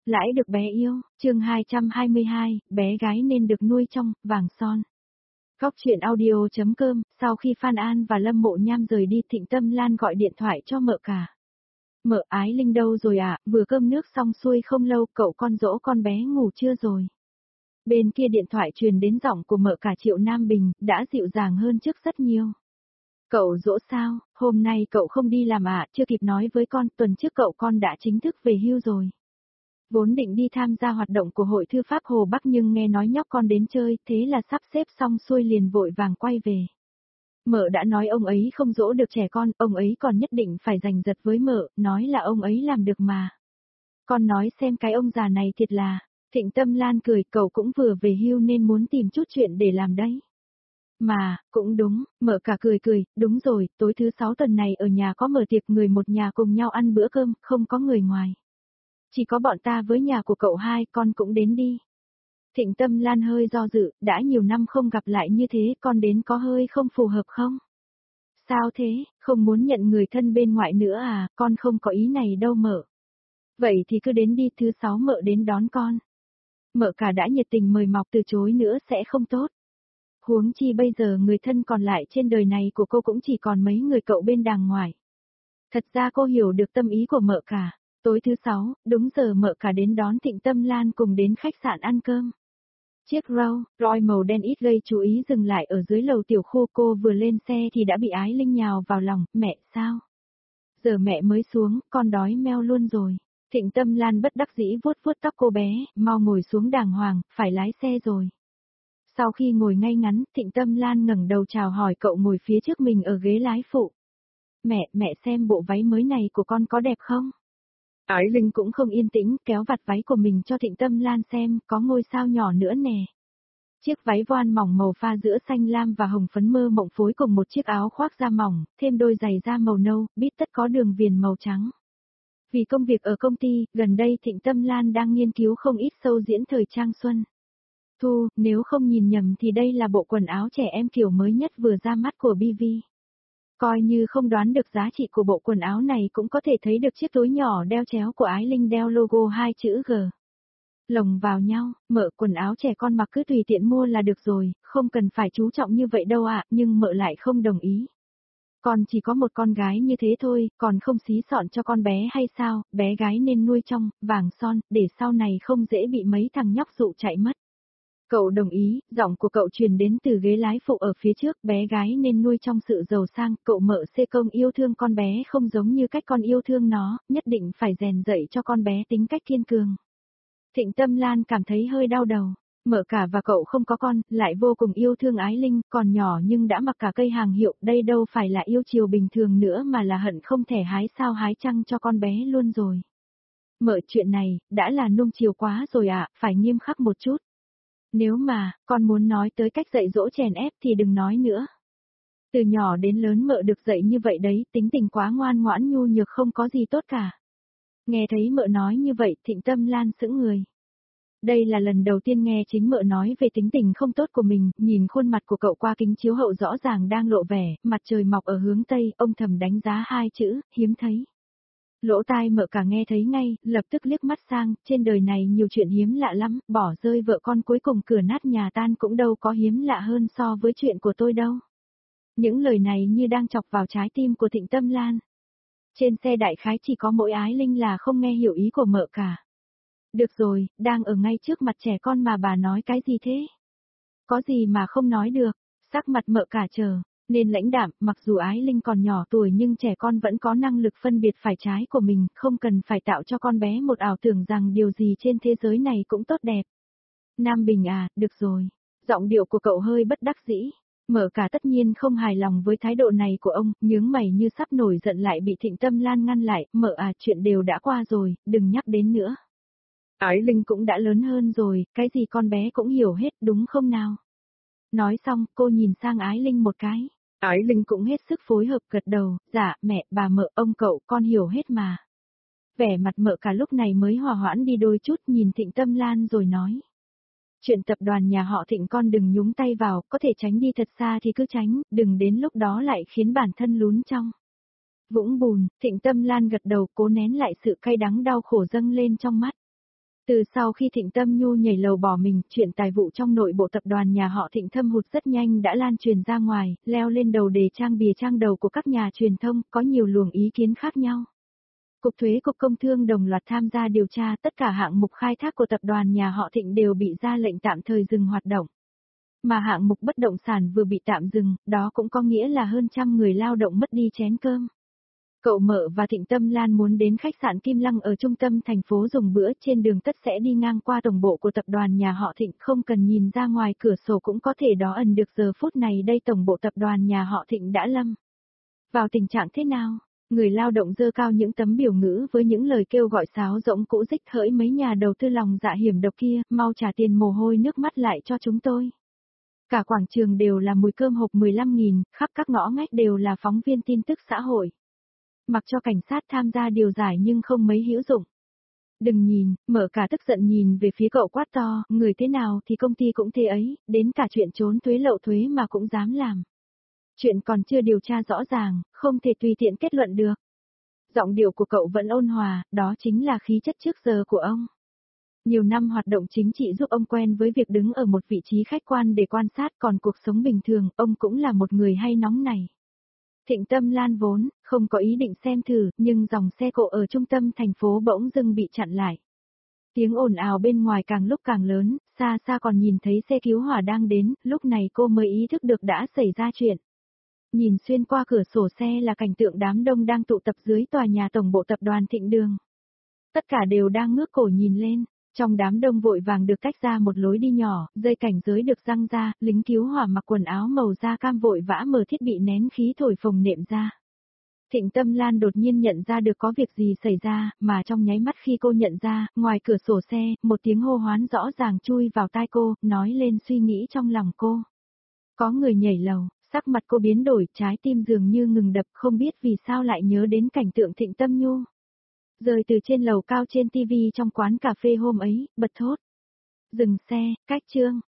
Lãi được bé yêu, chương 222, bé gái nên được nuôi trong, vàng son. Góc chuyện audio.com, sau khi Phan An và Lâm Mộ Nham rời đi Thịnh Tâm Lan gọi điện thoại cho mợ cả. Mợ Ái Linh đâu rồi ạ, vừa cơm nước xong xuôi không lâu cậu con dỗ con bé ngủ chưa rồi. Bên kia điện thoại truyền đến giọng của mợ cả Triệu Nam Bình, đã dịu dàng hơn trước rất nhiều. Cậu dỗ sao, hôm nay cậu không đi làm ạ, chưa kịp nói với con, tuần trước cậu con đã chính thức về hưu rồi. Vốn định đi tham gia hoạt động của Hội Thư pháp Hồ Bắc nhưng nghe nói nhóc con đến chơi, thế là sắp xếp xong xuôi liền vội vàng quay về. Mợ đã nói ông ấy không dỗ được trẻ con, ông ấy còn nhất định phải giành giật với mợ, nói là ông ấy làm được mà. Con nói xem cái ông già này thiệt là, Thịnh Tâm Lan cười, cậu cũng vừa về hưu nên muốn tìm chút chuyện để làm đấy. Mà, cũng đúng, mợ cả cười, đúng rồi, tối thứ 6 tuần này ở nhà có mở tiệc người một nhà cùng nhau ăn bữa cơm, không có người ngoài. Chỉ có bọn ta với nhà của cậu hai, con cũng đến đi. Thịnh Tâm Lan hơi do dự, đã nhiều năm không gặp lại như thế, con đến có hơi không phù hợp không? Sao thế, không muốn nhận người thân bên ngoại nữa à, con không có ý này đâu mợ. Vậy thì cứ đến đi, thứ 6 mợ đến đón con. Mợ cả đã nhiệt tình mời mọc, từ chối nữa sẽ không tốt. Huống chi bây giờ người thân còn lại trên đời này của cô cũng chỉ còn mấy người cậu bên đàng ngoài. Thật ra cô hiểu được tâm ý của mợ cả. Tối thứ 6, đúng giờ mợ cả đến đón Thịnh Tâm Lan cùng đến khách sạn ăn cơm. Chiếc Rolls Royce màu đen ít gây chú ý dừng lại ở dưới lầu tiểu khu, cô vừa lên xe thì đã bị Ái Linh nhào vào lòng, mẹ sao? Giờ mẹ mới xuống, con đói meo luôn rồi. Thịnh Tâm Lan bất đắc dĩ vuốt vuốt tóc cô bé, mau ngồi xuống đàng hoàng, phải lái xe rồi. Sau khi ngồi ngay ngắn, Thịnh Tâm Lan ngẩng đầu chào hỏi cậu ngồi phía trước mình ở ghế lái phụ. Mẹ xem bộ váy mới này của con có đẹp không? Ái Linh cũng không yên tĩnh, kéo vạt váy của mình cho Thịnh Tâm Lan xem, có ngôi sao nhỏ nữa nè. Chiếc váy voan mỏng màu pha giữa xanh lam và hồng phấn mơ mộng phối cùng một chiếc áo khoác da mỏng, thêm đôi giày da màu nâu, bít tất có đường viền màu trắng. Vì công việc ở công ty, gần đây Thịnh Tâm Lan đang nghiên cứu không ít show diễn thời trang xuân. Thu, nếu không nhìn nhầm thì đây là bộ quần áo trẻ em kiểu mới nhất vừa ra mắt của BV. Coi như không đoán được giá trị của bộ quần áo này cũng có thể thấy được chiếc túi nhỏ đeo chéo của Ái Linh đeo logo 2 chữ G. Lồng vào nhau, mợ quần áo trẻ con mặc cứ tùy tiện mua là được rồi, không cần phải chú trọng như vậy đâu ạ, nhưng mợ lại không đồng ý. Con chỉ có một con gái như thế thôi, còn không xí xọn cho con bé hay sao, bé gái nên nuôi trong, vàng son, để sau này không dễ bị mấy thằng nhóc dụ chạy mất. Cậu đồng ý, giọng của cậu truyền đến từ ghế lái phụ ở phía trước, bé gái nên nuôi trong sự giàu sang, cậu mợ xê công yêu thương con bé không giống như cách con yêu thương nó, nhất định phải rèn dạy cho con bé tính cách kiên cường. Thịnh Tâm Lan cảm thấy hơi đau đầu, mợ cả và cậu không có con, lại vô cùng yêu thương Ái Linh, còn nhỏ nhưng đã mặc cả cây hàng hiệu, đây đâu phải là yêu chiều bình thường nữa mà là hận không thể hái sao hái trăng cho con bé luôn rồi. Mợ chuyện này, đã là nuông chiều quá rồi ạ, phải nghiêm khắc một chút. Nếu mà, con muốn nói tới cách dạy dỗ chèn ép thì đừng nói nữa. Từ nhỏ đến lớn mợ được dạy như vậy đấy, tính tình quá ngoan ngoãn nhu nhược không có gì tốt cả. Nghe thấy mợ nói như vậy, Thịnh Tâm Lan sững người. Đây là lần đầu tiên nghe chính mợ nói về tính tình không tốt của mình, nhìn khuôn mặt của cậu qua kính chiếu hậu rõ ràng đang lộ vẻ, mặt trời mọc ở hướng Tây, ông thầm đánh giá 2 chữ, hiếm thấy. Lỗ tai mợ cả nghe thấy ngay, lập tức liếc mắt sang, trên đời này nhiều chuyện hiếm lạ lắm, bỏ rơi vợ con cuối cùng cửa nát nhà tan cũng đâu có hiếm lạ hơn so với chuyện của tôi đâu. Những lời này như đang chọc vào trái tim của Thịnh Tâm Lan. Trên xe đại khái chỉ có mỗi Ái Linh là không nghe hiểu ý của mợ cả. Được rồi, đang ở ngay trước mặt trẻ con mà bà nói cái gì thế? Có gì mà không nói được, sắc mặt mợ cả chờ. Nên lãnh đạm, mặc dù Ái Linh còn nhỏ tuổi nhưng trẻ con vẫn có năng lực phân biệt phải trái của mình, không cần phải tạo cho con bé một ảo tưởng rằng điều gì trên thế giới này cũng tốt đẹp. Nam Bình à, được rồi. Giọng điệu của cậu hơi bất đắc dĩ. Mợ cả tất nhiên không hài lòng với thái độ này của ông, nhướng mày như sắp nổi giận lại bị Thịnh Tâm Lan ngăn lại, mợ à, chuyện đều đã qua rồi, đừng nhắc đến nữa. Ái Linh cũng đã lớn hơn rồi, cái gì con bé cũng hiểu hết đúng không nào? Nói xong, cô nhìn sang Ái Linh một cái. Ái Linh cũng hết sức phối hợp gật đầu, dạ, mẹ, bà mợ, ông cậu, con hiểu hết mà. Vẻ mặt mợ cả lúc này mới hòa hoãn đi đôi chút nhìn Thịnh Tâm Lan rồi nói. Chuyện tập đoàn nhà họ Thịnh con đừng nhúng tay vào, có thể tránh đi thật xa thì cứ tránh, đừng đến lúc đó lại khiến bản thân lún trong. Vũng bùn, Thịnh Tâm Lan gật đầu cố nén lại sự cay đắng đau khổ dâng lên trong mắt. Từ sau khi Thịnh Tâm Nhu nhảy lầu bỏ mình, chuyện tài vụ trong nội bộ tập đoàn nhà họ Thịnh thâm hụt rất nhanh đã lan truyền ra ngoài, leo lên đầu đề trang bìa trang đầu của các nhà truyền thông, có nhiều luồng ý kiến khác nhau. Cục thuế, Cục Công Thương đồng loạt tham gia điều tra, tất cả hạng mục khai thác của tập đoàn nhà họ Thịnh đều bị ra lệnh tạm thời dừng hoạt động. Mà hạng mục bất động sản vừa bị tạm dừng, đó cũng có nghĩa là hơn trăm người lao động mất đi chén cơm. Cậu Mợ và Thịnh Tâm Lan muốn đến khách sạn Kim Lăng ở trung tâm thành phố dùng bữa, trên đường tất sẽ đi ngang qua tổng bộ của tập đoàn nhà họ Thịnh, không cần nhìn ra ngoài cửa sổ cũng có thể đo ẩn được giờ phút này đây tổng bộ tập đoàn nhà họ Thịnh đã lâm vào tình trạng thế nào. Người lao động giơ cao những tấm biểu ngữ với những lời kêu gọi sáo rỗng cũ rích, hỡi mấy nhà đầu tư lòng dạ hiểm độc kia, mau trả tiền mồ hôi nước mắt lại cho chúng tôi. Cả quảng trường đều là mùi cơm hộp 15.000, khắp các ngõ ngách đều là phóng viên tin tức xã hội. Mặc cho cảnh sát tham gia điều giải nhưng không mấy hữu dụng. Đừng nhìn, Mở cả tức giận nhìn về phía cậu quát to, người thế nào thì công ty cũng thế ấy, đến cả chuyện trốn thuế lậu thuế mà cũng dám làm. Chuyện còn chưa điều tra rõ ràng, không thể tùy tiện kết luận được. Giọng điệu của cậu vẫn ôn hòa, đó chính là khí chất trước giờ của ông. Nhiều năm hoạt động chính trị giúp ông quen với việc đứng ở một vị trí khách quan để quan sát, còn cuộc sống bình thường, ông cũng là một người hay nóng này. Thịnh Tâm Lan vốn không có ý định xem thử, nhưng dòng xe cộ ở trung tâm thành phố bỗng dưng bị chặn lại. Tiếng ồn ào bên ngoài càng lúc càng lớn, xa xa còn nhìn thấy xe cứu hỏa đang đến, lúc này cô mới ý thức được đã xảy ra chuyện. Nhìn xuyên qua cửa sổ xe là cảnh tượng đám đông đang tụ tập dưới tòa nhà tổng bộ tập đoàn Thịnh Đường. Tất cả đều đang ngước cổ nhìn lên, trong đám đông vội vàng được tách ra một lối đi nhỏ, dây cảnh giới được giăng ra, lính cứu hỏa mặc quần áo màu da cam vội vã mở thiết bị nén khí thổi phồng nệm ra. Thịnh Tâm Lan đột nhiên nhận ra được có việc gì xảy ra, mà trong nháy mắt khi cô nhận ra, ngoài cửa sổ xe, một tiếng hô hoán rõ ràng chui vào tai cô, nói lên suy nghĩ trong lòng cô. Có người nhảy lầu, sắc mặt cô biến đổi, trái tim dường như ngừng đập, không biết vì sao lại nhớ đến cảnh tượng Thịnh Tâm Nhu rơi từ trên lầu cao trên tivi trong quán cà phê hôm ấy, bật thốt. Dừng xe, cách chương.